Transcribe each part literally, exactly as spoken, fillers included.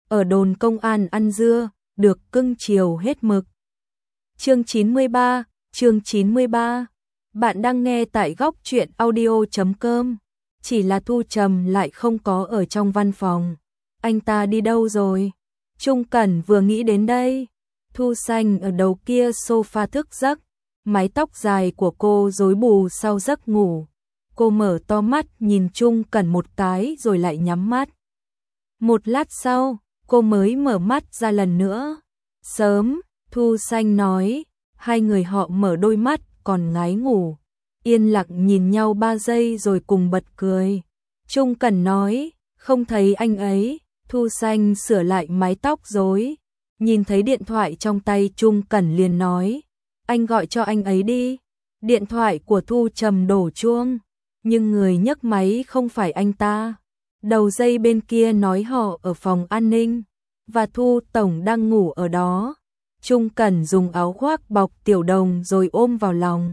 ở đồn công an ăn dưa, được cưng chiều hết mực. Chương chín mươi ba, chương chín mươi ba. Bạn đang nghe tại góc truyện audio chấm com. Chỉ là Thu Trầm lại không có ở trong văn phòng. Anh ta đi đâu rồi? Trung Cẩn vừa nghĩ đến đây. Thu Xanh ở đầu kia sofa thức giấc, mái tóc dài của cô rối bù sau giấc ngủ. Cô mở to mắt nhìn Trung Cẩn một cái rồi lại nhắm mắt. Một lát sau, cô mới mở mắt ra lần nữa. Sớm, Thu Xanh nói, hai người họ mở đôi mắt còn ngái ngủ. Yên lặng nhìn nhau ba giây rồi cùng bật cười. Trung Cẩn nói, không thấy anh ấy. Thu Xanh sửa lại mái tóc rối. Nhìn thấy điện thoại trong tay Trung Cẩn liền nói, anh gọi cho anh ấy đi. Điện thoại của Thu Trầm đổ chuông, nhưng người nhấc máy không phải anh ta. Đầu dây bên kia nói họ ở phòng an ninh, và Thu Tổng đang ngủ ở đó. Trung Cẩn dùng áo khoác bọc Tiểu Đồng rồi ôm vào lòng.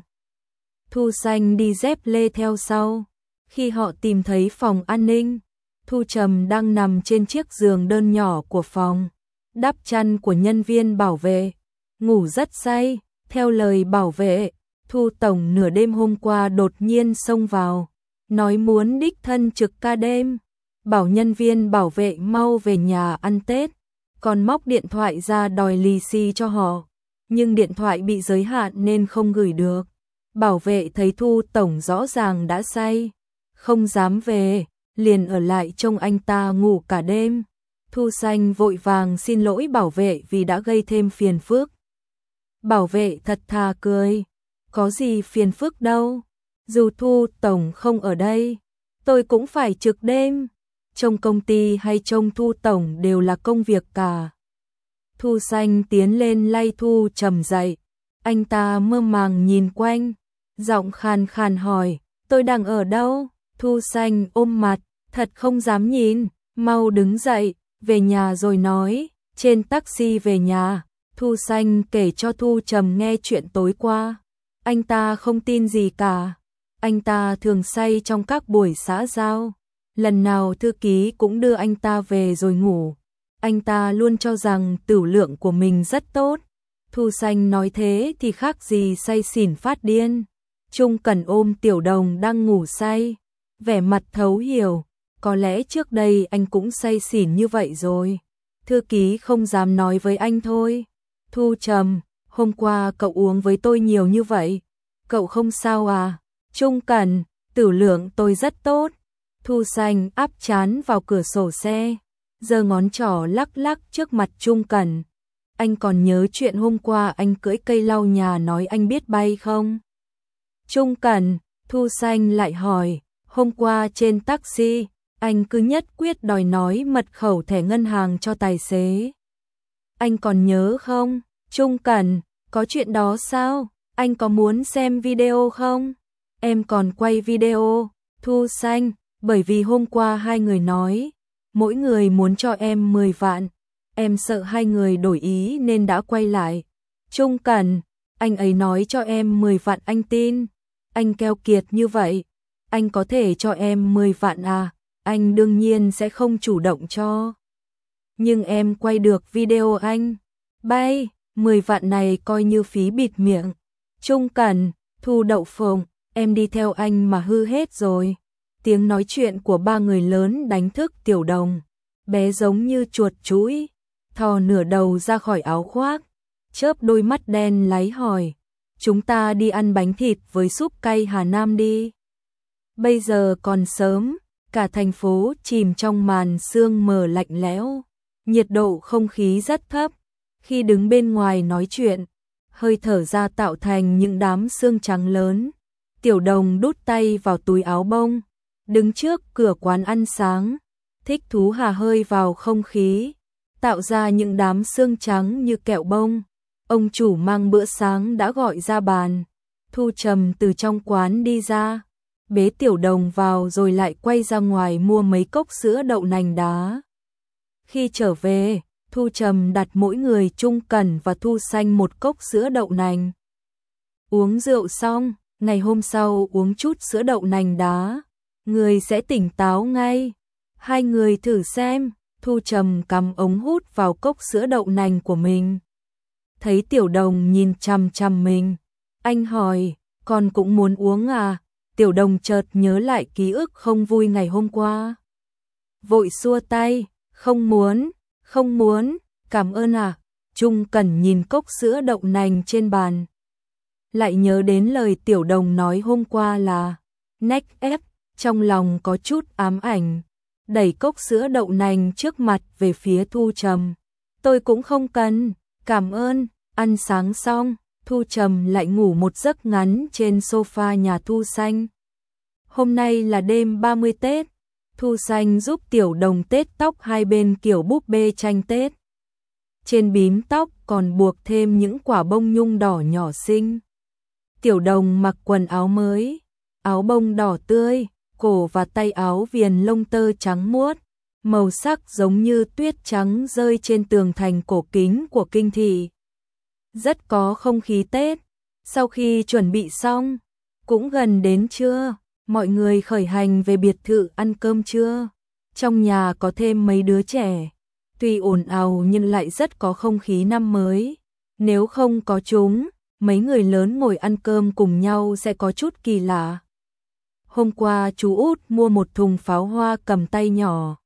Thu Xanh đi dép lê theo sau. Khi họ tìm thấy phòng an ninh, Thu Trầm đang nằm trên chiếc giường đơn nhỏ của phòng, đắp chăn của nhân viên bảo vệ, ngủ rất say. Theo lời bảo vệ, Thu Tổng nửa đêm hôm qua đột nhiên xông vào, nói muốn đích thân trực ca đêm, bảo nhân viên bảo vệ mau về nhà ăn Tết, còn móc điện thoại ra đòi lì xì cho họ, nhưng điện thoại bị giới hạn nên không gửi được. Bảo vệ thấy Thu Tổng rõ ràng đã say, không dám về, liền ở lại trông anh ta ngủ cả đêm. Thu Xanh vội vàng xin lỗi bảo vệ vì đã gây thêm phiền phức. Bảo vệ thật thà cười, có gì phiền phức đâu, dù Thu Tổng không ở đây, tôi cũng phải trực đêm, trông công ty hay trông Thu Tổng đều là công việc cả. Thu Xanh tiến lên lay Thu Trầm dậy, anh ta mơ màng nhìn quanh, giọng khàn khàn hỏi, tôi đang ở đâu? Thu Xanh ôm mặt, thật không dám nhìn, mau đứng dậy, về nhà rồi nói. Trên taxi về nhà, Thu Xanh kể cho Thu Trầm nghe chuyện tối qua. Anh ta không tin gì cả. Anh ta thường say trong các buổi xã giao. Lần nào thư ký cũng đưa anh ta về rồi ngủ. Anh ta luôn cho rằng tửu lượng của mình rất tốt. Thu Xanh nói thế thì khác gì say xỉn phát điên. Trung Cẩn ôm Tiểu Đồng đang ngủ say, vẻ mặt thấu hiểu. Có lẽ trước đây anh cũng say xỉn như vậy rồi. Thư ký không dám nói với anh thôi. Thu Trầm, hôm qua cậu uống với tôi nhiều như vậy, cậu không sao à? Trung Cẩn, tửu lượng tôi rất tốt. Thu Xanh áp trán vào cửa sổ xe, giơ ngón trỏ lắc lắc trước mặt Trung Cẩn. Anh còn nhớ chuyện hôm qua anh cưỡi cây lau nhà nói anh biết bay không? Trung Cẩn, Thu Xanh lại hỏi, hôm qua trên taxi, anh cứ nhất quyết đòi nói mật khẩu thẻ ngân hàng cho tài xế. Anh còn nhớ không? Trung Cẩn, có chuyện đó sao? Anh có muốn xem video không? Em còn quay video. Thu Xanh, bởi vì hôm qua hai người nói, mỗi người muốn cho em mười vạn. Em sợ hai người đổi ý nên đã quay lại. Trung Cẩn, anh ấy nói cho em mười vạn anh tin. Anh keo kiệt như vậy, anh có thể cho em mười vạn à? Anh đương nhiên sẽ không chủ động cho. Nhưng em quay được video anh. Bay, mười vạn này coi như phí bịt miệng. Trung Cẩn, Thu Đậu Phộng, em đi theo anh mà hư hết rồi. Tiếng nói chuyện của ba người lớn đánh thức Tiểu Đồng. Bé giống như chuột chũi, thò nửa đầu ra khỏi áo khoác, chớp đôi mắt đen láy hỏi, chúng ta đi ăn bánh thịt với súp cay Hà Nam đi. Bây giờ còn sớm, cả thành phố chìm trong màn sương mờ lạnh lẽo, nhiệt độ không khí rất thấp. Khi đứng bên ngoài nói chuyện, hơi thở ra tạo thành những đám sương trắng lớn. Tiểu Đồng đút tay vào túi áo bông, đứng trước cửa quán ăn sáng, thích thú hà hơi vào không khí, tạo ra những đám sương trắng như kẹo bông. Ông chủ mang bữa sáng đã gọi ra bàn. Thu Trầm từ trong quán đi ra, bế Tiểu Đồng vào rồi lại quay ra ngoài mua mấy cốc sữa đậu nành đá. Khi trở về, Thu Trầm đặt mỗi người Trung Cẩn và Thu Xanh một cốc sữa đậu nành. Uống rượu xong, ngày hôm sau uống chút sữa đậu nành đá, người sẽ tỉnh táo ngay. Hai người thử xem. Thu Trầm cắm ống hút vào cốc sữa đậu nành của mình. Thấy Tiểu Đồng nhìn chằm chằm mình, anh hỏi, con cũng muốn uống à? Tiểu Đồng chợt nhớ lại ký ức không vui ngày hôm qua. Vội xua tay, không muốn, không muốn, cảm ơn à. Trung Cẩn nhìn cốc sữa đậu nành trên bàn. Lại nhớ đến lời Tiểu Đồng nói hôm qua là next ép, trong lòng có chút ám ảnh. Đẩy cốc sữa đậu nành trước mặt về phía Thu Trầm. Tôi cũng không cần, cảm ơn. Ăn sáng xong, Thu Trầm lại ngủ một giấc ngắn trên sofa nhà Thu Xanh. Hôm nay là đêm ba mươi Tết, Thu Xanh giúp Tiểu Đồng tết tóc hai bên kiểu búp bê tranh Tết. Trên bím tóc còn buộc thêm những quả bông nhung đỏ nhỏ xinh. Tiểu Đồng mặc quần áo mới, áo bông đỏ tươi, cổ và tay áo viền lông tơ trắng muốt, màu sắc giống như tuyết trắng rơi trên tường thành cổ kính của kinh thị. Rất có không khí Tết. Sau khi chuẩn bị xong, cũng gần đến trưa, mọi người khởi hành về biệt thự ăn cơm trưa. Trong nhà có thêm mấy đứa trẻ, tuy ồn ào nhưng lại rất có không khí năm mới. Nếu không có chúng, mấy người lớn ngồi ăn cơm cùng nhau sẽ có chút kỳ lạ. Hôm qua chú Út mua một thùng pháo hoa cầm tay nhỏ.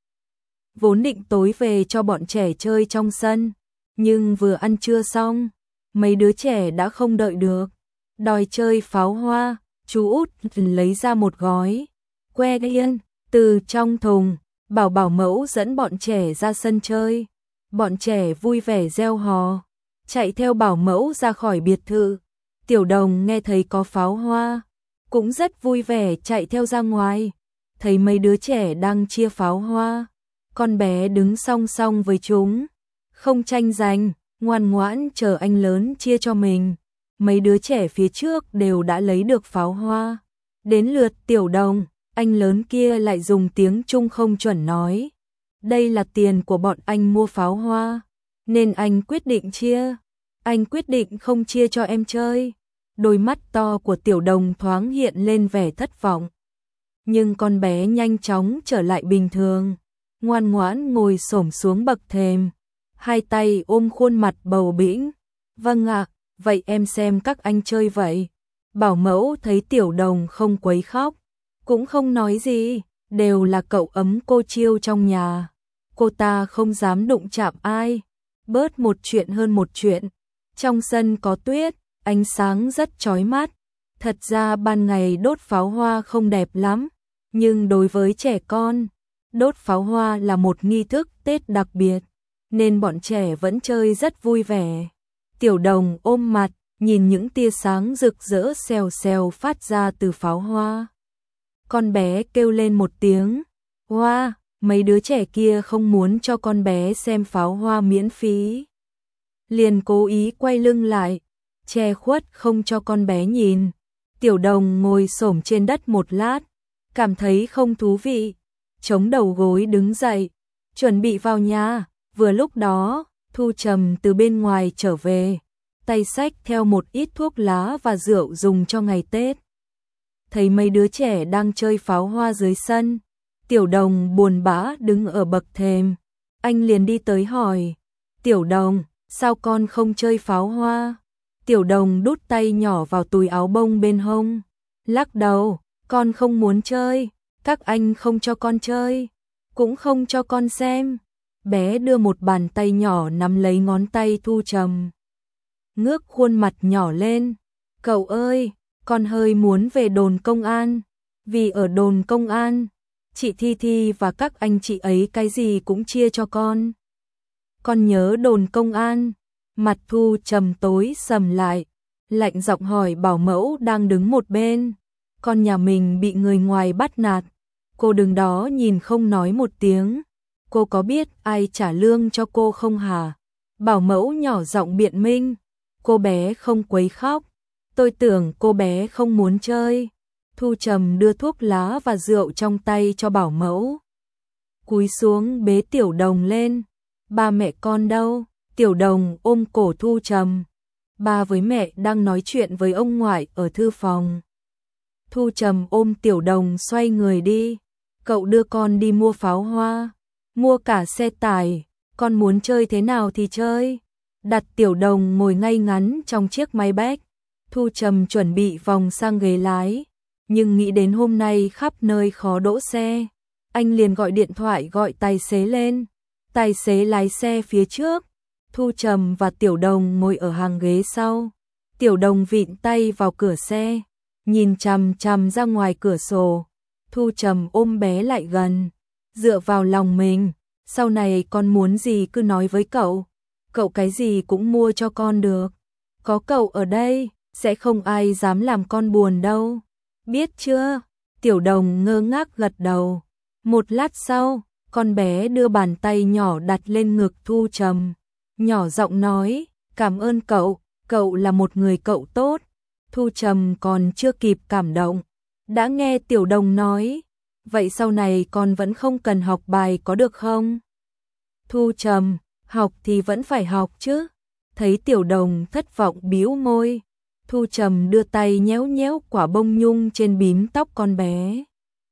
Vốn định tối về cho bọn trẻ chơi trong sân, nhưng vừa ăn trưa xong, mấy đứa trẻ đã không đợi được, đòi chơi pháo hoa. Chú Út lấy ra một gói que yên từ trong thùng, bảo bảo mẫu dẫn bọn trẻ ra sân chơi. Bọn trẻ vui vẻ reo hò, chạy theo bảo mẫu ra khỏi biệt thự. Tiểu Đồng nghe thấy có pháo hoa, cũng rất vui vẻ chạy theo ra ngoài. Thấy mấy đứa trẻ đang chia pháo hoa, con bé đứng song song với chúng, không tranh giành, ngoan ngoãn chờ anh lớn chia cho mình. Mấy đứa trẻ phía trước đều đã lấy được pháo hoa. Đến lượt Tiểu Đồng, anh lớn kia lại dùng tiếng Trung không chuẩn nói. Đây là tiền của bọn anh mua pháo hoa, nên anh quyết định chia. Anh quyết định không chia cho em chơi. Đôi mắt to của Tiểu Đồng thoáng hiện lên vẻ thất vọng. Nhưng con bé nhanh chóng trở lại bình thường, ngoan ngoãn ngồi xổm xuống bậc thềm, hai tay ôm khuôn mặt bầu bĩnh. Vâng ạ, vậy em xem các anh chơi vậy. Bảo mẫu thấy Tiểu Đồng không quấy khóc, cũng không nói gì, đều là cậu ấm cô chiêu trong nhà. Cô ta không dám đụng chạm ai, bớt một chuyện hơn một chuyện. Trong sân có tuyết, ánh sáng rất chói mắt. Thật ra ban ngày đốt pháo hoa không đẹp lắm, nhưng đối với trẻ con, đốt pháo hoa là một nghi thức Tết đặc biệt, nên bọn trẻ vẫn chơi rất vui vẻ. Tiểu Đồng ôm mặt, nhìn những tia sáng rực rỡ xèo xèo phát ra từ pháo hoa. Con bé kêu lên một tiếng, hoa, mấy đứa trẻ kia không muốn cho con bé xem pháo hoa miễn phí. Liền cố ý quay lưng lại, che khuất không cho con bé nhìn. Tiểu Đồng ngồi xổm trên đất một lát, cảm thấy không thú vị, chống đầu gối đứng dậy, chuẩn bị vào nhà. Vừa lúc đó, Thu Trầm từ bên ngoài trở về, tay xách theo một ít thuốc lá và rượu dùng cho ngày Tết. Thấy mấy đứa trẻ đang chơi pháo hoa dưới sân, Tiểu Đồng buồn bã đứng ở bậc thềm. Anh liền đi tới hỏi, Tiểu Đồng, sao con không chơi pháo hoa? Tiểu Đồng đút tay nhỏ vào túi áo bông bên hông, lắc đầu, con không muốn chơi, các anh không cho con chơi, cũng không cho con xem. Bé đưa một bàn tay nhỏ nắm lấy ngón tay Thu Trầm, ngước khuôn mặt nhỏ lên, cậu ơi, con hơi muốn về đồn công an, vì ở đồn công an, chị Thi Thi và các anh chị ấy cái gì cũng chia cho con. Con nhớ đồn công an. Mặt Thu Trầm tối sầm lại, lạnh giọng hỏi bảo mẫu đang đứng một bên, con nhà mình bị người ngoài bắt nạt, cô đứng đó nhìn không nói một tiếng, cô có biết ai trả lương cho cô không hả? Bảo mẫu nhỏ giọng biện minh, cô bé không quấy khóc, tôi tưởng cô bé không muốn chơi. Thu Trầm đưa thuốc lá và rượu trong tay cho bảo mẫu, cúi xuống bế Tiểu Đồng lên. Ba mẹ con đâu? Tiểu Đồng ôm cổ Thu Trầm, ba với mẹ đang nói chuyện với ông ngoại ở thư phòng. Thu Trầm ôm Tiểu Đồng xoay người đi, cậu đưa con đi mua pháo hoa. mua cả xe tải, con muốn chơi thế nào thì chơi. Đặt Tiểu Đồng ngồi ngay ngắn trong chiếc máy bách, Thu Trầm chuẩn bị vòng sang ghế lái, nhưng nghĩ đến hôm nay khắp nơi khó đỗ xe, anh liền gọi điện thoại gọi tài xế lên. Tài xế lái xe phía trước, Thu Trầm và Tiểu Đồng ngồi ở hàng ghế sau. Tiểu Đồng vịn tay vào cửa xe, nhìn chằm chằm ra ngoài cửa sổ. Thu Trầm ôm bé lại gần, dựa vào lòng mình. Sau này con muốn gì cứ nói với cậu, cậu cái gì cũng mua cho con được. Có cậu ở đây, sẽ không ai dám làm con buồn đâu. Biết chưa? Tiểu Đồng ngơ ngác gật đầu. Một lát sau, con bé đưa bàn tay nhỏ đặt lên ngực Thu Trầm, nhỏ giọng nói, cảm ơn cậu, cậu là một người cậu tốt. Thu Trầm còn chưa kịp cảm động, đã nghe Tiểu Đồng nói, vậy sau này con vẫn không cần học bài có được không? Thu Trầm, học thì vẫn phải học chứ. Thấy Tiểu Đồng thất vọng bĩu môi, Thu Trầm đưa tay nhéo nhéo quả bông nhung trên bím tóc con bé.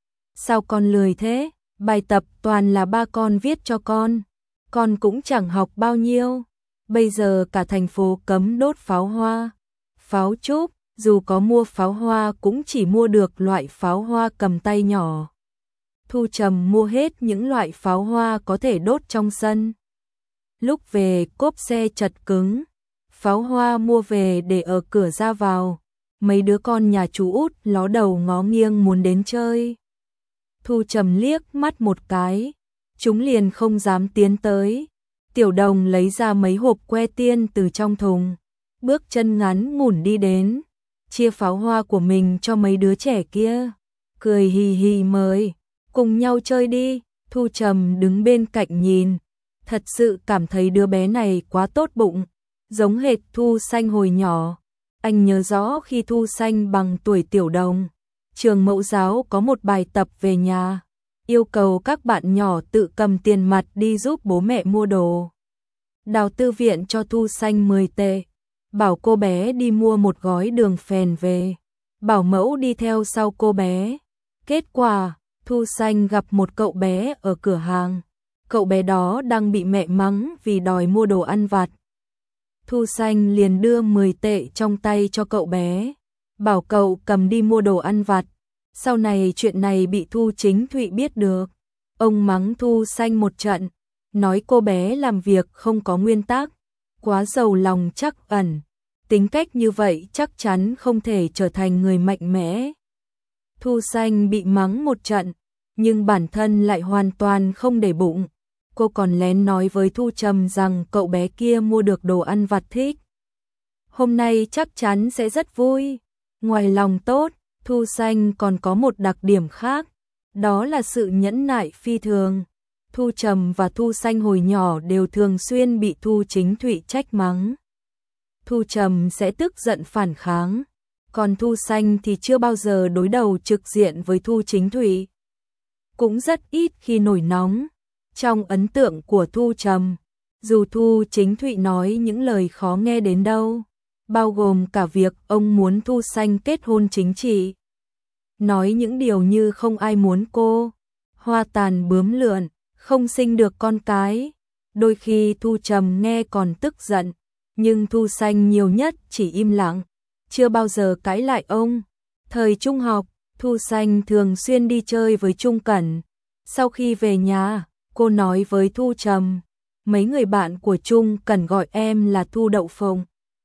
Sao con lười thế? Bài tập toàn là ba con viết cho con, con cũng chẳng học bao nhiêu. Bây giờ cả thành phố cấm đốt pháo hoa, pháo trúc, dù có mua pháo hoa cũng chỉ mua được loại pháo hoa cầm tay nhỏ. Thu Trầm mua hết những loại pháo hoa có thể đốt trong sân. Lúc về cốp xe chật cứng, pháo hoa mua về để ở cửa ra vào. Mấy đứa con nhà chú út ló đầu ngó nghiêng muốn đến chơi. Thu Trầm liếc mắt một cái, chúng liền không dám tiến tới. Tiểu Đồng lấy ra mấy hộp que tiên từ trong thùng, bước chân ngắn ngủn đi đến, chia pháo hoa của mình cho mấy đứa trẻ kia, cười hì hì mời, cùng nhau chơi đi. Thu Trầm đứng bên cạnh nhìn, thật sự cảm thấy đứa bé này quá tốt bụng, giống hệt Thu Xanh hồi nhỏ. Anh nhớ rõ khi Thu Xanh bằng tuổi Tiểu Đồng, trường mẫu giáo có một bài tập về nhà, yêu cầu các bạn nhỏ tự cầm tiền mặt đi giúp bố mẹ mua đồ. Đào tư viện cho Thu Xanh mười tệ, bảo cô bé đi mua một gói đường phèn về, bảo mẫu đi theo sau cô bé. Kết quả, Thu Xanh gặp một cậu bé ở cửa hàng, cậu bé đó đang bị mẹ mắng vì đòi mua đồ ăn vặt. Thu Xanh liền đưa mười tệ trong tay cho cậu bé, bảo cậu cầm đi mua đồ ăn vặt. Sau này chuyện này bị Thu Chính Thụy biết được, ông mắng Thu Xanh một trận, nói cô bé làm việc không có nguyên tắc, quá giàu lòng trắc ẩn, tính cách như vậy chắc chắn không thể trở thành người mạnh mẽ. Thu Xanh bị mắng một trận, nhưng bản thân lại hoàn toàn không để bụng. Cô còn lén nói với Thu Trầm rằng cậu bé kia mua được đồ ăn vặt thích, hôm nay chắc chắn sẽ rất vui. Ngoài lòng tốt, Thu Xanh còn có một đặc điểm khác, đó là sự nhẫn nại phi thường. Thu Trầm và Thu Xanh hồi nhỏ đều thường xuyên bị Thu Chính Thụy trách mắng. Thu Trầm sẽ tức giận phản kháng, còn Thu Xanh thì chưa bao giờ đối đầu trực diện với Thu Chính Thụy, cũng rất ít khi nổi nóng. Trong ấn tượng của Thu Trầm, dù Thu Chính Thụy nói những lời khó nghe đến đâu, bao gồm cả việc ông muốn Thu Xanh kết hôn chính trị, nói những điều như không ai muốn cô, hoa tàn bướm lượn, không sinh được con cái. Đôi khi Thu Trầm nghe còn tức giận, nhưng Thu Xanh nhiều nhất chỉ im lặng, chưa bao giờ cãi lại ông. Thời trung học, Thu Xanh thường xuyên đi chơi với Trung Cẩn. Sau khi về nhà, cô nói với Thu Trầm, mấy người bạn của Trung Cẩn gọi em là Thu Đậu Phộng,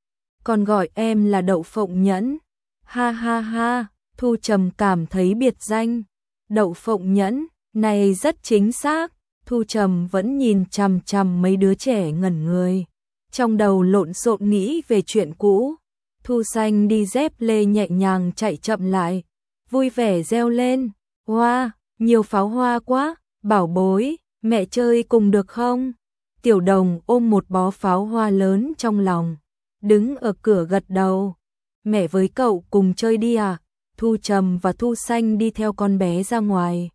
còn gọi em là Đậu Phộng Nhẫn. Ha ha ha, Thu Trầm cảm thấy biệt danh Đậu Phộng Nhẫn này rất chính xác. Thu Trầm vẫn nhìn chằm chằm mấy đứa trẻ ngẩn người, trong đầu lộn xộn nghĩ về chuyện cũ. Thu Xanh đi dép lê nhẹ nhàng chạy chậm lại, vui vẻ reo lên, hoa, wow, nhiều pháo hoa quá, bảo bối, mẹ chơi cùng được không? Tiểu Đồng ôm một bó pháo hoa lớn trong lòng, đứng ở cửa gật đầu, mẹ với cậu cùng chơi đi à? Thu Trầm và Thu Xanh đi theo con bé ra ngoài.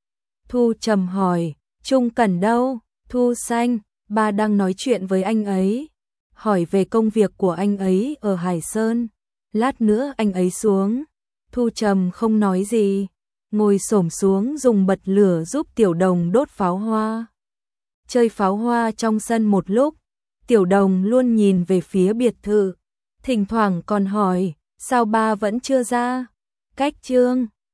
Thu Trầm hỏi, Trung Cẩn đâu? Thu Xanh, ba đang nói chuyện với anh ấy, hỏi về công việc của anh ấy ở Hải Sơn, lát nữa anh ấy xuống. Thu Trầm không nói gì, ngồi xổm xuống dùng bật lửa giúp Tiểu Đồng đốt pháo hoa. chơi pháo hoa trong sân một lúc, Tiểu Đồng luôn nhìn về phía biệt thự, thỉnh thoảng còn hỏi, sao ba vẫn chưa ra? Cách Trương